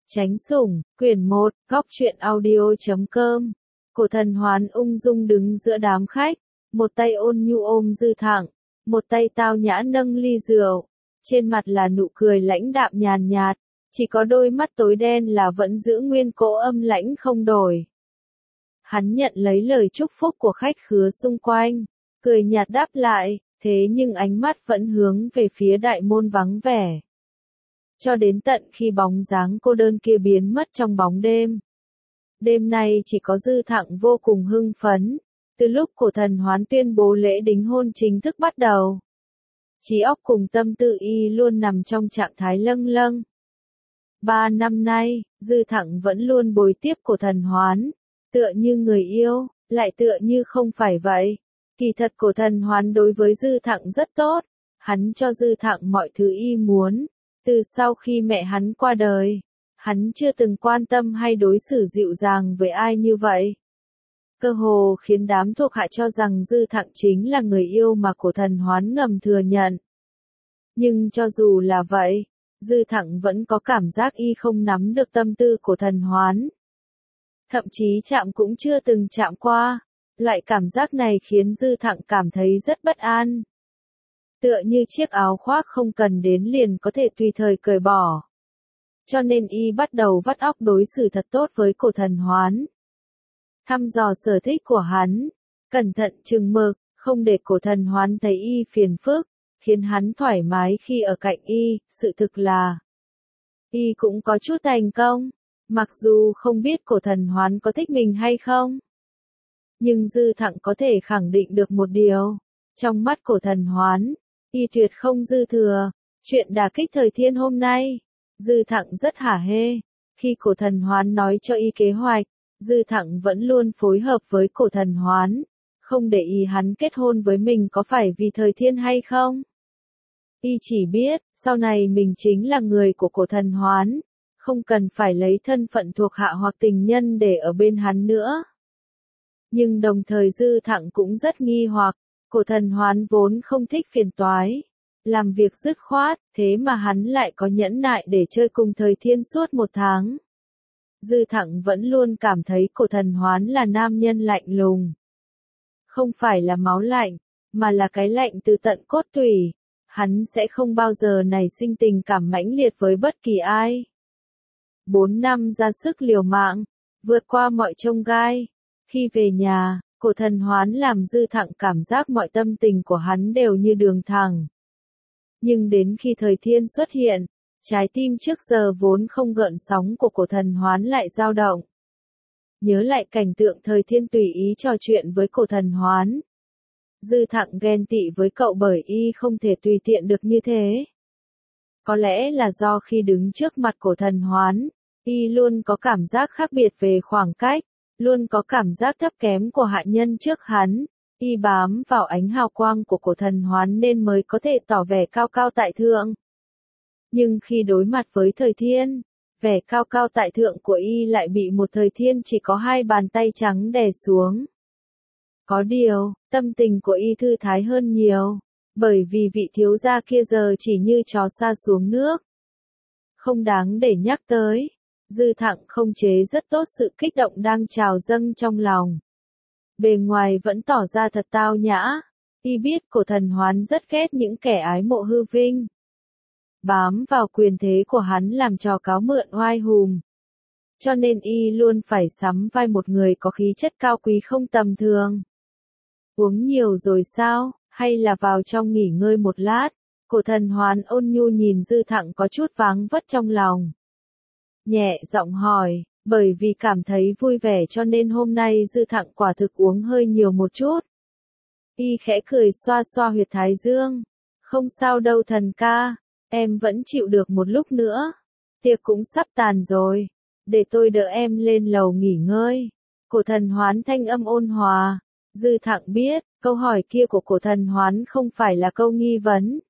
Chánh sủng, quyển 1, góc truyện audio.com. Cổ thần Hoán ung dung đứng giữa đám khách, một tay ôn nhu ôm Dư Thặng, một tay tao nhã nâng ly rượu, trên mặt là nụ cười lãnh đạm nhàn nhạt, chỉ có đôi mắt tối đen là vẫn giữ nguyên cỗ âm lãnh không đổi. Hắn nhận lấy lời chúc phúc của khách khứa xung quanh, cười nhạt đáp lại, thế nhưng ánh mắt vẫn hướng về phía đại môn vắng vẻ. Cho đến tận khi bóng dáng cô đơn kia biến mất trong bóng đêm. Đêm nay chỉ có Dư Thặng vô cùng hưng phấn, từ lúc cổ thần Hoán tuyên bố lễ đính hôn chính thức bắt đầu. Trí óc cùng tâm tư y luôn nằm trong trạng thái lâng lâng. 3 năm nay, Dư Thặng vẫn luôn bồi tiếp cổ thần Hoán, tựa như người yêu, lại tựa như không phải vậy. Kỳ thật cổ thần Hoán đối với Dư Thặng rất tốt, hắn cho Dư Thặng mọi thứ y muốn. Từ sau khi mẹ hắn qua đời, hắn chưa từng quan tâm hay đối xử dịu dàng với ai như vậy. Cơ hồ khiến đám thuộc hạ cho rằng Dư Thặng chính là người yêu mà cổ thần Hoán ngầm thừa nhận. Nhưng cho dù là vậy, Dư Thặng vẫn có cảm giác y không nắm được tâm tư cổ thần Hoán. Thậm chí chạm cũng chưa từng chạm qua, loại cảm giác này khiến Dư Thặng cảm thấy rất bất an. Tựa như chiếc áo khoác không cần đến liền có thể tùy thời cởi bỏ. Cho nên y bắt đầu vắt óc đối xử thật tốt với cổ thần Hoán. Thăm dò sở thích của hắn, cẩn thận chừng mực, không để cổ thần Hoán thấy y phiền phức, khiến hắn thoải mái khi ở cạnh y, sự thực là y cũng có chút thành công, mặc dù không biết cổ thần Hoán có thích mình hay không. Nhưng Dư Thặng có thể khẳng định được một điều, trong mắt cổ thần Hoán, y tuyệt không dư thừa. Chuyện đả kích thời thiên hôm nay, Dư Thặng rất hả hê. Khi cổ thần Hoán nói cho y kế hoạch, Dư Thặng vẫn luôn phối hợp với cổ thần Hoán, không để ý hắn kết hôn với mình có phải vì thời thiên hay không. Y chỉ biết, sau này mình chính là người của cổ thần Hoán, không cần phải lấy thân phận thuộc hạ hoặc tình nhân để ở bên hắn nữa. Nhưng đồng thời Dư Thặng cũng rất nghi hoặc, cổ thần Hoán vốn không thích phiền toái, làm việc dứt khoát, thế mà hắn lại có nhẫn nại để chơi cùng thời thiên suốt 1 tháng. Dư Thặng vẫn luôn cảm thấy cổ thần Hoán là nam nhân lạnh lùng. Không phải là máu lạnh, mà là cái lạnh từ tận cốt tủy. Hắn sẽ không bao giờ nảy sinh tình cảm mãnh liệt với bất kỳ ai. 4 năm ra sức liều mạng, vượt qua mọi chông gai. Khi về nhà, cổ thần Hoán làm Dư Thặng cảm giác mọi tâm tình của hắn đều như đường thẳng. Nhưng đến khi thời thiên xuất hiện, trái tim trước giờ vốn không gợn sóng của cổ thần Hoán lại dao động. Nhớ lại cảnh tượng thời thiên tùy ý trò chuyện với cổ thần Hoán. Dư Thặng ghen tị với cậu bởi y không thể tùy tiện được như thế. Có lẽ là do khi đứng trước mặt cổ thần Hoán, y luôn có cảm giác khác biệt về khoảng cách, luôn có cảm giác thấp kém của hạ nhân trước hắn. Y bám vào ánh hào quang của cổ thần Hoán nên mới có thể tỏ vẻ cao cao tại thượng. Nhưng khi đối mặt với thời thiên, vẻ cao cao tại thượng của y lại bị một thời thiên chỉ có 2 bàn tay trắng đè xuống. Có điều, tâm tình của y thư thái hơn nhiều, bởi vì vị thiếu gia kia giờ chỉ như chó sa xuống nước. Không đáng để nhắc tới, Dư Thặng không chế rất tốt sự kích động đang trào dâng trong lòng. Bề ngoài vẫn tỏ ra thật tao nhã, y biết cổ thần Hoán rất ghét những kẻ ái mộ hư vinh. Bám vào quyền thế của hắn làm trò cáo mượn oai hùng. Cho nên y luôn phải sắm vai một người có khí chất cao quý không tầm thường. Uống nhiều rồi sao, hay là vào trong nghỉ ngơi một lát? Cổ thần Hoán ôn nhu nhìn Dư Thặng có chút váng vất trong lòng. Nhẹ giọng hỏi, bởi vì cảm thấy vui vẻ cho nên hôm nay Dư Thặng quả thực uống hơi nhiều một chút. Y khẽ cười xoa xoa huyệt thái dương. Không sao đâu thần ca, em vẫn chịu được một lúc nữa. Tiệc cũng sắp tàn rồi, để tôi đỡ em lên lầu nghỉ ngơi. Cổ thần Hoán thanh âm ôn hòa. Dư Thặng biết, câu hỏi kia của cổ thần Hoán không phải là câu nghi vấn.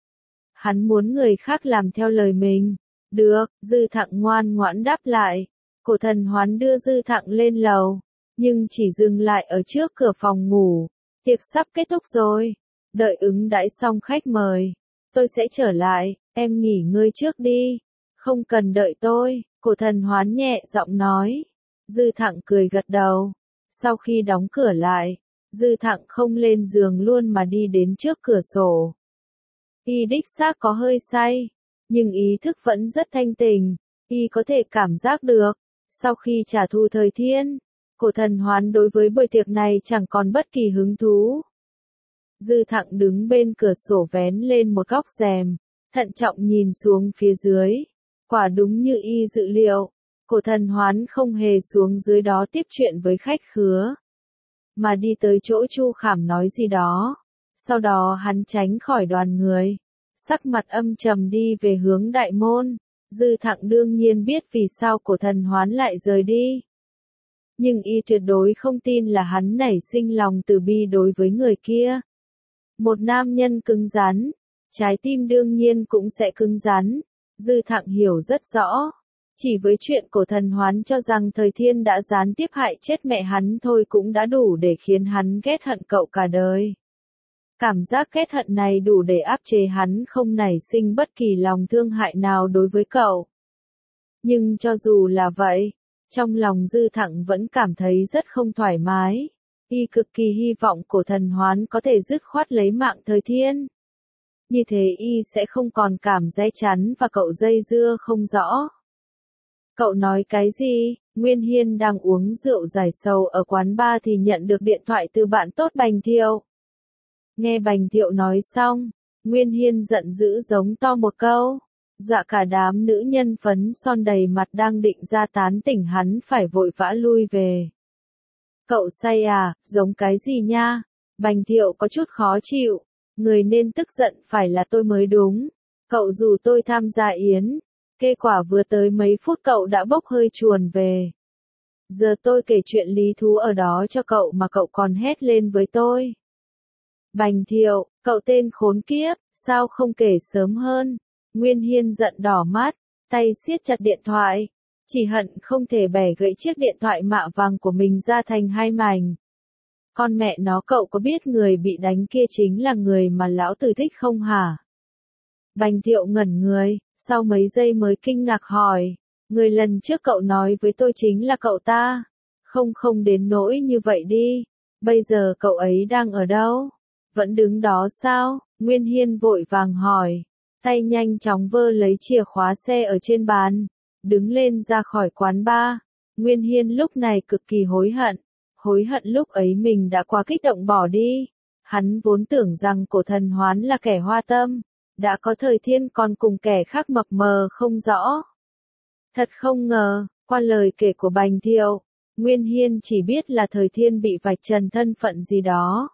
Hắn muốn người khác làm theo lời mình. Được, Dư Thặng ngoan ngoãn đáp lại. Cổ thần Hoán đưa Dư Thặng lên lầu, nhưng chỉ dừng lại ở trước cửa phòng ngủ. Tiệc sắp kết thúc rồi, đợi ứng đãi xong khách mời. Tôi sẽ trở lại, em nghỉ ngơi trước đi. Không cần đợi tôi, Cổ thần hoán nhẹ giọng nói. Dư Thặng cười gật đầu. Sau khi đóng cửa lại, Dư Thặng không lên giường luôn mà đi đến trước cửa sổ. Y đích xác có hơi say, nhưng ý thức vẫn rất thanh tỉnh. Y có thể cảm giác được, sau khi trả thù Thời Thiên, Cổ thần hoán đối với buổi tiệc này chẳng còn bất kỳ hứng thú. Dư Thặng đứng bên cửa sổ vén lên một góc rèm, thận trọng nhìn xuống phía dưới. Quả đúng như y dự liệu, Cổ thần hoán không hề xuống dưới đó tiếp chuyện với khách khứa, mà đi tới chỗ Chu Khảm nói gì đó. Sau đó hắn tránh khỏi đoàn người, sắc mặt âm trầm đi về hướng đại môn. Dư Thặng đương nhiên biết vì sao Cổ thần hoán lại rời đi. Nhưng y tuyệt đối không tin là hắn nảy sinh lòng từ bi đối với người kia. Một nam nhân cứng rắn, trái tim đương nhiên cũng sẽ cứng rắn. Dư Thặng hiểu rất rõ. Chỉ với chuyện Cổ thần hoán cho rằng Thời Thiên đã gián tiếp hại chết mẹ hắn thôi cũng đã đủ để khiến hắn ghét hận cậu cả đời. Cảm giác ghét hận này đủ để áp chế hắn không nảy sinh bất kỳ lòng thương hại nào đối với cậu. Nhưng cho dù là vậy, trong lòng Dư Thặng vẫn cảm thấy rất không thoải mái. Y cực kỳ hy vọng Cổ thần hoán có thể dứt khoát lấy mạng Thời Thiên. Như thế y sẽ không còn cảm dây chắn và cậu dây dưa không rõ. Cậu nói cái gì? Nguyên Hiên đang uống rượu giải sầu ở quán bar thì nhận được điện thoại từ bạn tốt Bành Thiệu. Nghe Bành Thiệu nói xong, Nguyên Hiên giận dữ giống to một câu, dọa cả đám nữ nhân phấn son đầy mặt đang định ra tán tỉnh hắn phải vội vã lui về. Cậu say à, giống cái gì nha? Bành Thiệu có chút khó chịu, người nên tức giận phải là tôi mới đúng. Cậu rủ tôi tham gia yến, kết quả vừa tới mấy phút cậu đã bốc hơi chuồn về. Giờ tôi kể chuyện lý thú ở đó cho cậu mà cậu còn hét lên với tôi. Bành Thiệu, cậu tên khốn kiếp, sao không kể sớm hơn? Nguyên Hiên giận đỏ mắt, tay siết chặt điện thoại, chỉ hận không thể bẻ gãy chiếc điện thoại mạ vàng của mình ra thành hai mảnh. Con mẹ nó, cậu có biết người bị đánh kia chính là người mà lão tử thích không hả? Bành Thiệu ngẩn người, sau mấy giây mới kinh ngạc hỏi, người lần trước cậu nói với tôi chính là cậu ta. Không đến nỗi như vậy đi, bây giờ cậu ấy đang ở đâu? Vẫn đứng đó sao? Nguyên Hiên vội vàng hỏi, tay nhanh chóng vơ lấy chìa khóa xe ở trên bàn, đứng lên ra khỏi quán bar. Nguyên Hiên lúc này cực kỳ hối hận lúc ấy mình đã quá kích động bỏ đi. Hắn vốn tưởng rằng Cổ thần hoán là kẻ hoa tâm, đã có Thời Thiên còn cùng kẻ khác mập mờ không rõ. Thật không ngờ, qua lời kể của Bành Thiệu, Nguyên Hiên chỉ biết là Thời Thiên bị vạch trần thân phận gì đó,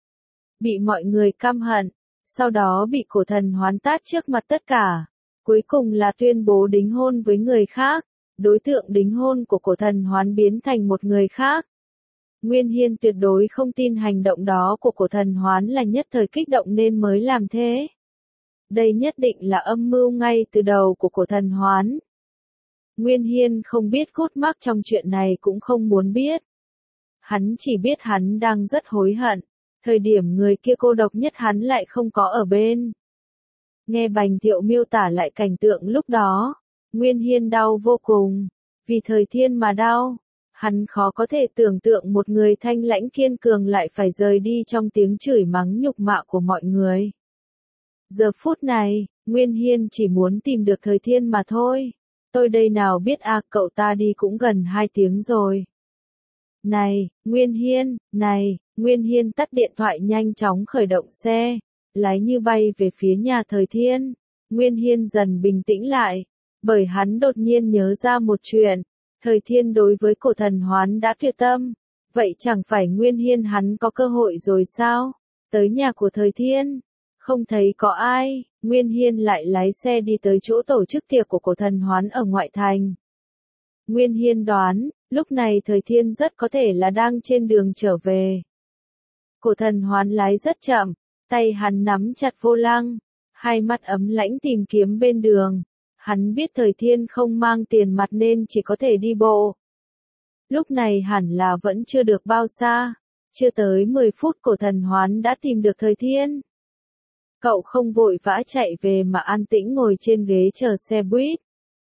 bị mọi người căm hận, sau đó bị Cổ thần hoán tát trước mặt tất cả, cuối cùng là tuyên bố đính hôn với người khác, đối tượng đính hôn của Cổ thần hoán biến thành một người khác. Nguyên Hiên tuyệt đối không tin hành động đó của Cổ thần hoán là nhất thời kích động nên mới làm thế. Đây nhất định là âm mưu ngay từ đầu của Cổ thần hoán. Nguyên Hiên không biết cốt mắc trong chuyện này cũng không muốn biết. Hắn chỉ biết hắn đang rất hối hận, thời điểm người kia cô độc nhất hắn lại không có ở bên. Nghe Bành Thiệu miêu tả lại cảnh tượng lúc đó, Nguyên Hiên đau vô cùng, vì Thời Thiên mà đau. Hắn khó có thể tưởng tượng một người thanh lãnh kiên cường lại phải rời đi trong tiếng chửi mắng nhục mạ của mọi người. Giờ phút này, Nguyên Hiên chỉ muốn tìm được Thời Thiên mà thôi. Tôi đây nào biết à, cậu ta đi cũng gần 2 tiếng rồi. Này, Nguyên Hiên tắt điện thoại nhanh chóng khởi động xe, lái như bay về phía nhà Thời Thiên. Nguyên Hiên dần bình tĩnh lại, bởi hắn đột nhiên nhớ ra một chuyện. Thời Thiên đối với Cổ thần hoán đã tuyệt tâm, vậy chẳng phải Nguyên Hiên hắn có cơ hội rồi sao? Tới nhà của Thời Thiên, không thấy có ai, Nguyên Hiên lại lái xe đi tới chỗ tổ chức tiệc của Cổ thần hoán ở ngoại thành. Nguyên Hiên đoán, lúc này Thời Thiên rất có thể là đang trên đường trở về. Cổ thần hoán lái rất chậm, tay hắn nắm chặt vô lăng, hai mắt ấm lãnh tìm kiếm bên đường. Hắn biết Thời Thiên không mang tiền mặt nên chỉ có thể đi bộ. Lúc này hẳn là vẫn chưa được bao xa, chưa tới 10 phút Cổ thần hoán đã tìm được Thời Thiên. Cậu không vội vã chạy về mà an tĩnh ngồi trên ghế chờ xe buýt.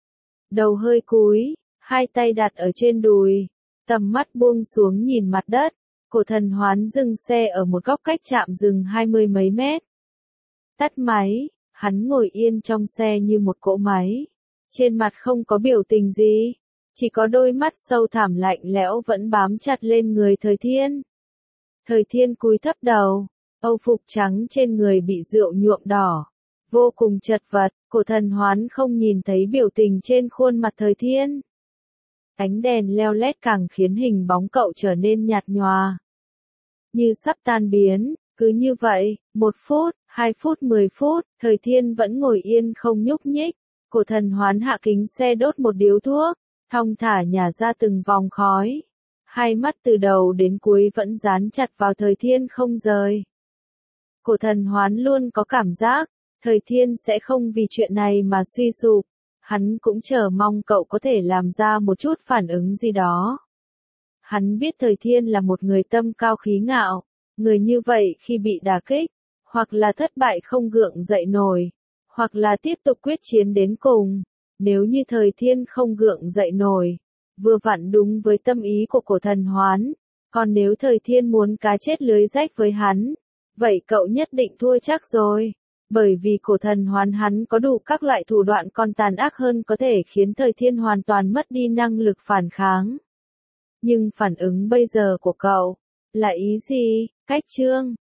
đầu hơi cúi, hai tay đặt ở trên đùi, tầm mắt buông xuống nhìn mặt đất. Cổ thần Hoán dừng xe ở một góc cách trạm dừng 20 mấy mét. Tắt máy, hắn ngồi yên trong xe như một cỗ máy. Trên mặt không có biểu tình gì, chỉ có đôi mắt sâu thẳm lạnh lẽo vẫn bám chặt lên người Thời Thiên. Thời Thiên cúi thấp đầu, âu phục trắng trên người bị rượu nhuộm đỏ, vô cùng chật vật. Cổ thần Hoán không nhìn thấy biểu tình trên khuôn mặt Thời Thiên. Ánh đèn leo lét càng khiến hình bóng cậu trở nên nhạt nhòa, như sắp tan biến. Cứ như vậy, 1 phút, 2 phút, 10 phút, Thời Thiên vẫn ngồi yên không nhúc nhích. Cổ thần Hoán hạ kính xe đốt một điếu thuốc, thong thả nhả ra từng vòng khói. Hai mắt từ đầu đến cuối vẫn dán chặt vào Thời Thiên không rời. Cổ thần Hoán luôn có cảm giác, Thời Thiên sẽ không vì chuyện này mà suy sụp. Hắn cũng chờ mong cậu có thể làm ra một chút phản ứng gì đó. Hắn biết Thời Thiên là một người tâm cao khí ngạo, người như vậy khi bị đả kích, hoặc là thất bại không gượng dậy nổi, hoặc là tiếp tục quyết chiến đến cùng. Nếu như Thời Thiên không gượng dậy nổi, vừa vặn đúng với tâm ý của cổ thần Hoán, còn nếu Thời Thiên muốn cá chết lưới rách với hắn, vậy cậu nhất định thua chắc rồi. Bởi vì cổ thần Hoán hắn có đủ các loại thủ đoạn còn tàn ác hơn có thể khiến Thời Thiên hoàn toàn mất đi năng lực phản kháng. Nhưng phản ứng bây giờ của cậu là ý gì? Cách chương